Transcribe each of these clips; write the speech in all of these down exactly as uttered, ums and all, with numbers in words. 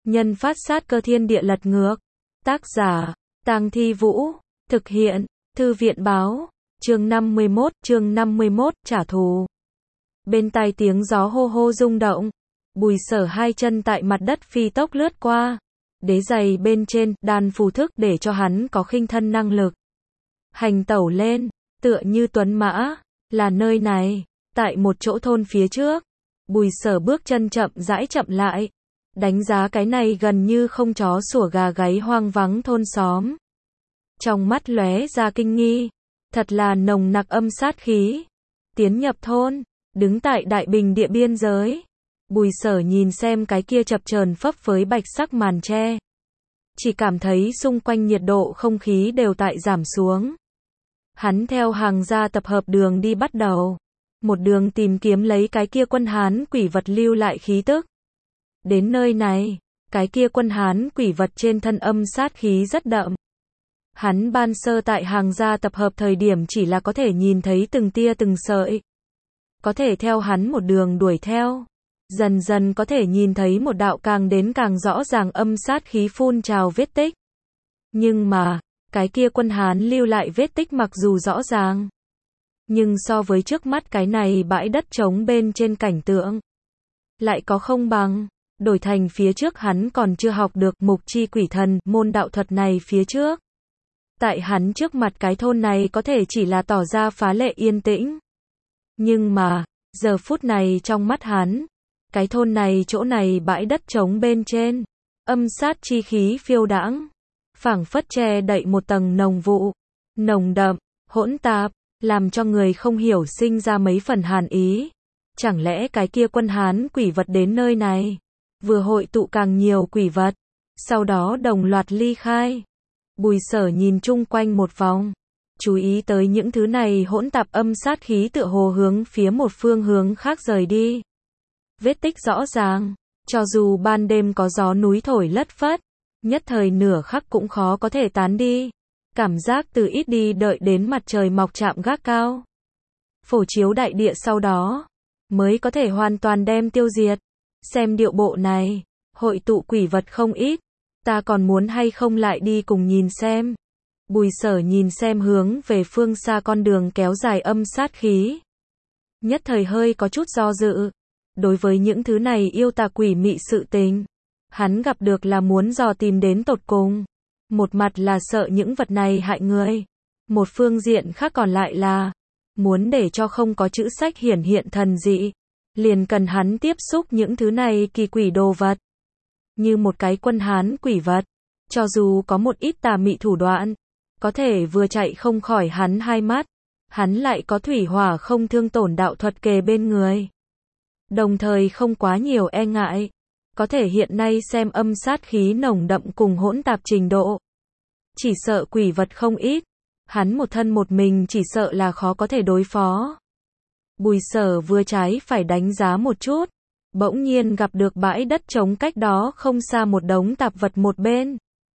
Nhân phát sát cơ thiên địa lật ngược. Tác giả, Tang Thi Vũ. Thực hiện, Thư viện báo. Chương năm mươi mốt, chương năm mươi mốt, trả thù. Bên tai tiếng gió hô hô rung động. Bùi Sở hai chân tại mặt đất phi tốc lướt qua. Đế giày bên trên, đan phù thức để cho hắn có khinh thân năng lực. Hành tẩu lên, tựa như tuấn mã, là nơi này, tại một chỗ thôn phía trước. Bùi Sở bước chân chậm rãi chậm lại, đánh giá cái này gần như không chó sủa gà gáy hoang vắng thôn xóm. Trong mắt lóe ra kinh nghi, thật là nồng nặc âm sát khí. Tiến nhập thôn, đứng tại đại bình địa biên giới. Bùi Sở nhìn xem cái kia chập chờn phấp phới bạch sắc màn tre. Chỉ cảm thấy xung quanh nhiệt độ không khí đều tại giảm xuống. Hắn theo hàng gia tập hợp đường đi bắt đầu. Một đường tìm kiếm lấy cái kia quân Hán quỷ vật lưu lại khí tức. Đến nơi này, cái kia quân Hán quỷ vật trên thân âm sát khí rất đậm. Hắn ban sơ tại hàng gia tập hợp thời điểm chỉ là có thể nhìn thấy từng tia từng sợi. Có thể theo hắn một đường đuổi theo. Dần dần có thể nhìn thấy một đạo càng đến càng rõ ràng âm sát khí phun trào vết tích. Nhưng mà, cái kia quân Hán lưu lại vết tích mặc dù rõ ràng. Nhưng so với trước mắt cái này bãi đất trống bên trên cảnh tượng. Lại có không bằng, đổi thành phía trước hắn còn chưa học được mục chi quỷ thần môn đạo thuật này phía trước. Tại hắn trước mặt cái thôn này có thể chỉ là tỏ ra phá lệ yên tĩnh. Nhưng mà, giờ phút này trong mắt hắn, cái thôn này chỗ này bãi đất trống bên trên, âm sát chi khí phiêu đãng, phảng phất che đậy một tầng nồng vụ, nồng đậm, hỗn tạp, làm cho người không hiểu sinh ra mấy phần hàn ý. Chẳng lẽ cái kia quân Hán quỷ vật đến nơi này, vừa hội tụ càng nhiều quỷ vật, sau đó đồng loạt ly khai. Bùi Sở nhìn chung quanh một vòng, chú ý tới những thứ này hỗn tạp âm sát khí tựa hồ hướng phía một phương hướng khác rời đi. Vết tích rõ ràng, cho dù ban đêm có gió núi thổi lất phất, nhất thời nửa khắc cũng khó có thể tán đi. Cảm giác từ ít đi đợi đến mặt trời mọc chạm gác cao. Phổ chiếu đại địa sau đó, mới có thể hoàn toàn đem tiêu diệt. Xem điệu bộ này, hội tụ quỷ vật không ít. Ta còn muốn hay không lại đi cùng nhìn xem. Bùi Sở nhìn xem hướng về phương xa con đường kéo dài âm sát khí. Nhất thời hơi có chút do dự. Đối với những thứ này yêu tà quỷ mị sự tình, hắn gặp được là muốn dò tìm đến tột cùng. Một mặt là sợ những vật này hại người. Một phương diện khác còn lại là muốn để cho không có chữ sách hiển hiện thần dị. Liền cần hắn tiếp xúc những thứ này kỳ quỷ đồ vật. Như một cái quân Hán quỷ vật. Cho dù có một ít tà mị thủ đoạn. Có thể vừa chạy không khỏi hắn hai mắt. Hắn lại có thủy hỏa không thương tổn đạo thuật kề bên người. Đồng thời không quá nhiều e ngại. Có thể hiện nay xem âm sát khí nồng đậm cùng hỗn tạp trình độ. Chỉ sợ quỷ vật không ít. Hắn một thân một mình chỉ sợ là khó có thể đối phó. Bùi Sở vừa trái phải đánh giá một chút. Bỗng nhiên gặp được bãi đất trống cách đó không xa một đống tạp vật một bên.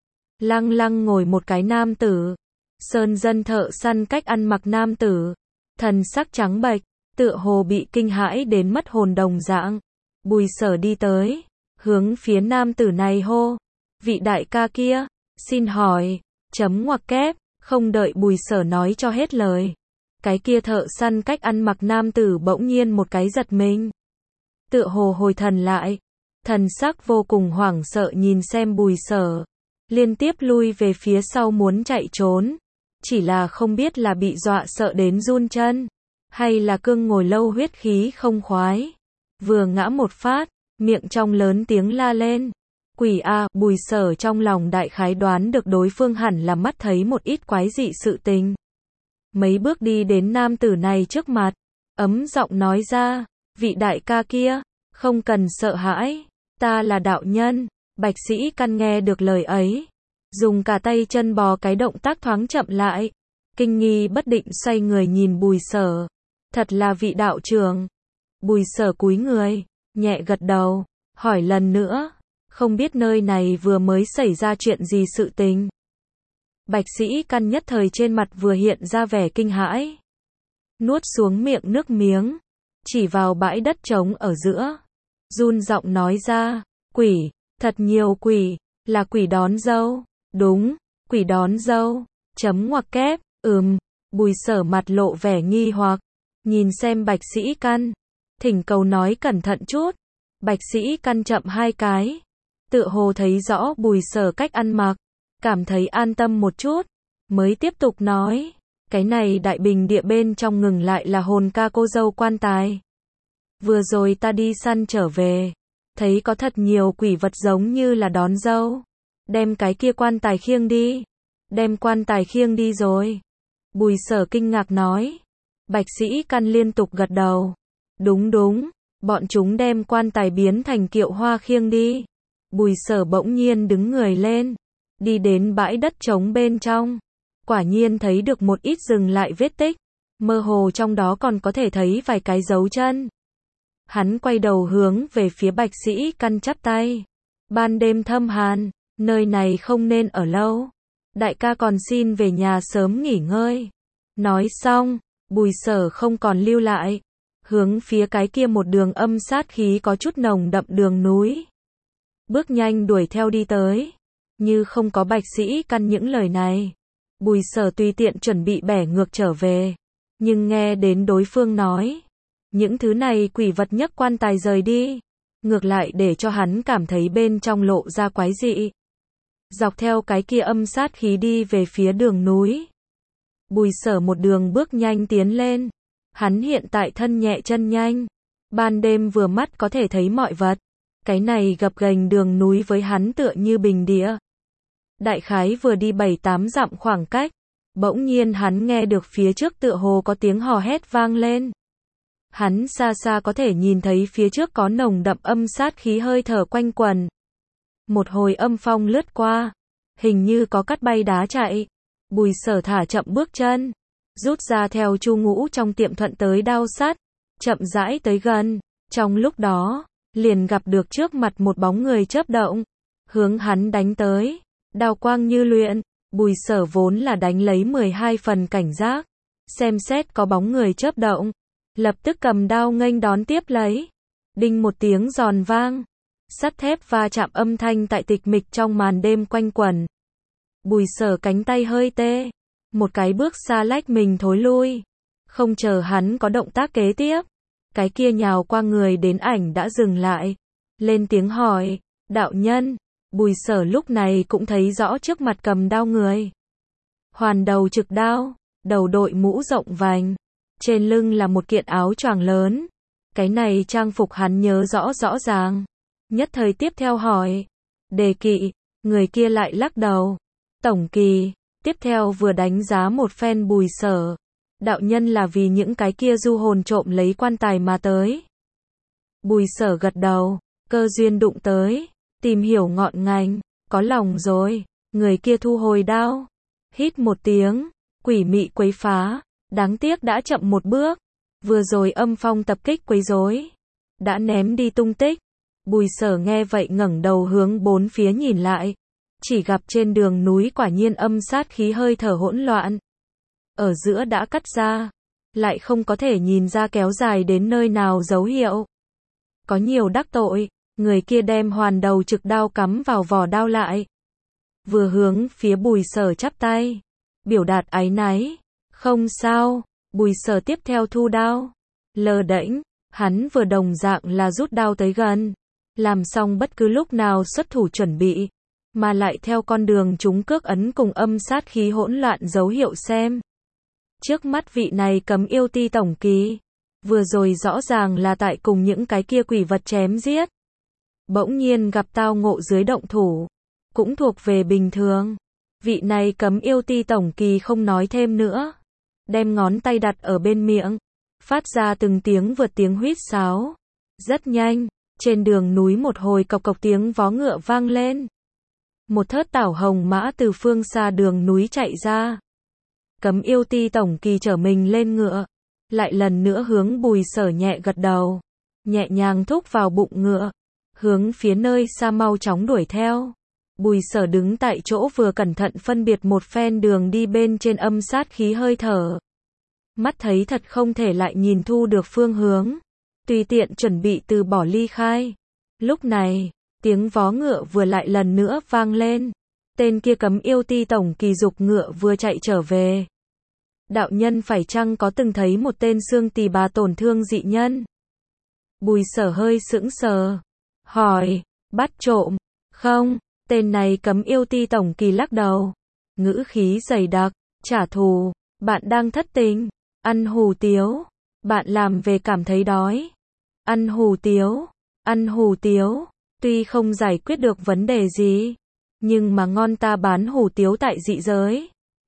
Lăng lăng ngồi một cái nam tử. Sơn dân thợ săn cách ăn mặc nam tử. Thần sắc trắng bệch, tựa hồ bị kinh hãi đến mất hồn đồng dạng. Bùi Sở đi tới, hướng phía nam tử này hô. Vị đại ca kia, xin hỏi, chấm ngoặc kép, không đợi Bùi Sở nói cho hết lời. Cái kia thợ săn cách ăn mặc nam tử bỗng nhiên một cái giật mình. Tựa hồ hồi thần lại, thần sắc vô cùng hoảng sợ nhìn xem Bùi Sở. Liên tiếp lui về phía sau muốn chạy trốn. Chỉ là không biết là bị dọa sợ đến run chân. Hay là cương ngồi lâu huyết khí không khoái. Vừa ngã một phát, miệng trong lớn tiếng la lên. Quỷ a, Bùi Sở trong lòng đại khái đoán được đối phương hẳn là mắt thấy một ít quái dị sự tình. Mấy bước đi đến nam tử này trước mặt, ấm giọng nói ra, vị đại ca kia, không cần sợ hãi, ta là đạo nhân. Bạch Sĩ Căn nghe được lời ấy, dùng cả tay chân bò cái động tác thoáng chậm lại, kinh nghi bất định xoay người nhìn Bùi Sở. Thật là vị đạo trưởng. Bùi Sở cúi người, nhẹ gật đầu, hỏi lần nữa, không biết nơi này vừa mới xảy ra chuyện gì sự tình. Bạch Sĩ Căn nhất thời trên mặt vừa hiện ra vẻ kinh hãi. Nuốt xuống miệng nước miếng, chỉ vào bãi đất trống ở giữa. Run giọng nói ra, quỷ, Thật nhiều quỷ, là quỷ đón dâu. Đúng, quỷ đón dâu. Chấm ngoặc kép, ừm. Bùi Sở mặt lộ vẻ nghi hoặc, nhìn xem Bạch Sĩ Căn, thỉnh cầu nói cẩn thận chút. Bạch Sĩ Căn chậm hai cái, tựa hồ thấy rõ Bùi Sở cách ăn mặc, cảm thấy an tâm một chút, mới tiếp tục nói, cái này đại bình địa bên trong ngừng lại là hồn ca cô dâu quan tài. Vừa rồi ta đi săn trở về, thấy có thật nhiều quỷ vật giống như là đón dâu, đem cái kia quan tài khiêng đi, đem quan tài khiêng đi rồi. Bùi Sở kinh ngạc nói. Bạch Sĩ Căn liên tục gật đầu. Đúng đúng, bọn chúng đem quan tài biến thành kiệu hoa khiêng đi. Bùi Sở bỗng nhiên đứng người lên, đi đến bãi đất trống bên trong. Quả nhiên thấy được một ít dừng lại vết tích, mơ hồ trong đó còn có thể thấy vài cái dấu chân. Hắn quay đầu hướng về phía Bạch Sĩ Căn chắp tay. Ban đêm thâm hàn, nơi này không nên ở lâu. Đại ca còn xin về nhà sớm nghỉ ngơi. Nói xong, Bùi Sở không còn lưu lại, hướng phía cái kia một đường âm sát khí có chút nồng đậm đường núi. Bước nhanh đuổi theo đi tới, như không có Bạch Sĩ Căn những lời này. Bùi Sở tùy tiện chuẩn bị bẻ ngược trở về, nhưng nghe đến đối phương nói, những thứ này quỷ vật nhấc quan tài rời đi, ngược lại để cho hắn cảm thấy bên trong lộ ra quái dị. Dọc theo cái kia âm sát khí đi về phía đường núi. Bùi Sở một đường bước nhanh tiến lên. Hắn hiện tại thân nhẹ chân nhanh. Ban đêm vừa mắt có thể thấy mọi vật. Cái này gập ghềnh đường núi với hắn tựa như bình địa. Đại khái vừa đi bảy tám dặm khoảng cách. Bỗng nhiên hắn nghe được phía trước tựa hồ có tiếng hò hét vang lên. Hắn xa xa có thể nhìn thấy phía trước có nồng đậm âm sát khí hơi thở quanh quần. Một hồi âm phong lướt qua, hình như có cắt bay đá chạy. Bùi Sở thả chậm bước chân, rút ra theo chu ngũ trong tiệm thuận tới đao sắt, chậm rãi tới gần. Trong lúc đó, liền gặp được trước mặt một bóng người chớp động, hướng hắn đánh tới, đao quang như luyện. Bùi Sở vốn là đánh lấy mười hai phần cảnh giác, xem xét có bóng người chớp động, lập tức cầm đao nghênh đón tiếp lấy. Đinh một tiếng giòn vang, sắt thép va chạm âm thanh tại tịch mịch trong màn đêm quanh quẩn. Bùi Sở cánh tay hơi tê, một cái bước xa lách mình thối lui, không chờ hắn có động tác kế tiếp, cái kia nhào qua người đến ảnh đã dừng lại, lên tiếng hỏi, đạo nhân. Bùi Sở lúc này cũng thấy rõ trước mặt cầm đao người. Hoàn đầu trực đao, đầu đội mũ rộng vành, trên lưng là một kiện áo choàng lớn, cái này trang phục hắn nhớ rõ rõ ràng. Nhất thời tiếp theo hỏi, đề kỵ, người kia lại lắc đầu. Tổng kỳ, tiếp theo vừa đánh giá một phen Bùi Sở. Đạo nhân là vì những cái kia du hồn trộm lấy quan tài mà tới. Bùi Sở gật đầu, cơ duyên đụng tới, tìm hiểu ngọn ngành, có lòng rồi. Người kia thu hồi đao, hít một tiếng, quỷ mị quấy phá, đáng tiếc đã chậm một bước. Vừa rồi âm phong tập kích quấy rối, đã ném đi tung tích. Bùi Sở nghe vậy ngẩng đầu hướng bốn phía nhìn lại, chỉ gặp trên đường núi quả nhiên âm sát khí hơi thở hỗn loạn. Ở giữa đã cắt ra, lại không có thể nhìn ra kéo dài đến nơi nào dấu hiệu. Có nhiều đắc tội, người kia đem hoàn đầu trực đao cắm vào vỏ đao lại. Vừa hướng phía Bùi Sở chắp tay, biểu đạt áy náy. Không sao, Bùi Sở tiếp theo thu đao. Lơ đễnh, hắn vừa đồng dạng là rút đao tới gần, làm xong bất cứ lúc nào xuất thủ chuẩn bị, mà lại theo con đường chúng cước ấn cùng âm sát khí hỗn loạn dấu hiệu xem. Trước mắt vị này cấm yêu ti tổng kỳ, vừa rồi rõ ràng là tại cùng những cái kia quỷ vật chém giết. Bỗng nhiên gặp tao ngộ dưới động thủ, cũng thuộc về bình thường. Vị này cấm yêu ti tổng kỳ không nói thêm nữa, đem ngón tay đặt ở bên miệng, phát ra từng tiếng vượt tiếng huýt sáo. Rất nhanh, trên đường núi một hồi cộc cộc tiếng vó ngựa vang lên. Một thớt tảo hồng mã từ phương xa đường núi chạy ra. Cấm yêu ti tổng kỳ trở mình lên ngựa, lại lần nữa hướng Bùi Sở nhẹ gật đầu, nhẹ nhàng thúc vào bụng ngựa, hướng phía nơi xa mau chóng đuổi theo. Bùi Sở đứng tại chỗ vừa cẩn thận phân biệt một phen đường đi bên trên âm sát khí hơi thở. Mắt thấy thật không thể lại nhìn thu được phương hướng, tùy tiện chuẩn bị từ bỏ ly khai. Lúc này, Tiếng vó ngựa vừa lại lần nữa vang lên. Tên kia cấm yêu ti tổng kỳ dục ngựa vừa chạy trở về. Đạo nhân phải chăng có từng thấy một tên xương tỳ bà tổn thương dị nhân? Bùi Sở hơi sững sờ. Hỏi, bắt trộm? Không, tên này cấm yêu ti tổng kỳ lắc đầu. Ngữ khí dày đặc, trả thù, bạn đang thất tình, ăn hủ tiếu, bạn làm về cảm thấy đói. Ăn hủ tiếu, ăn hủ tiếu, tuy không giải quyết được vấn đề gì, nhưng mà ngon ta bán hủ tiếu tại dị giới.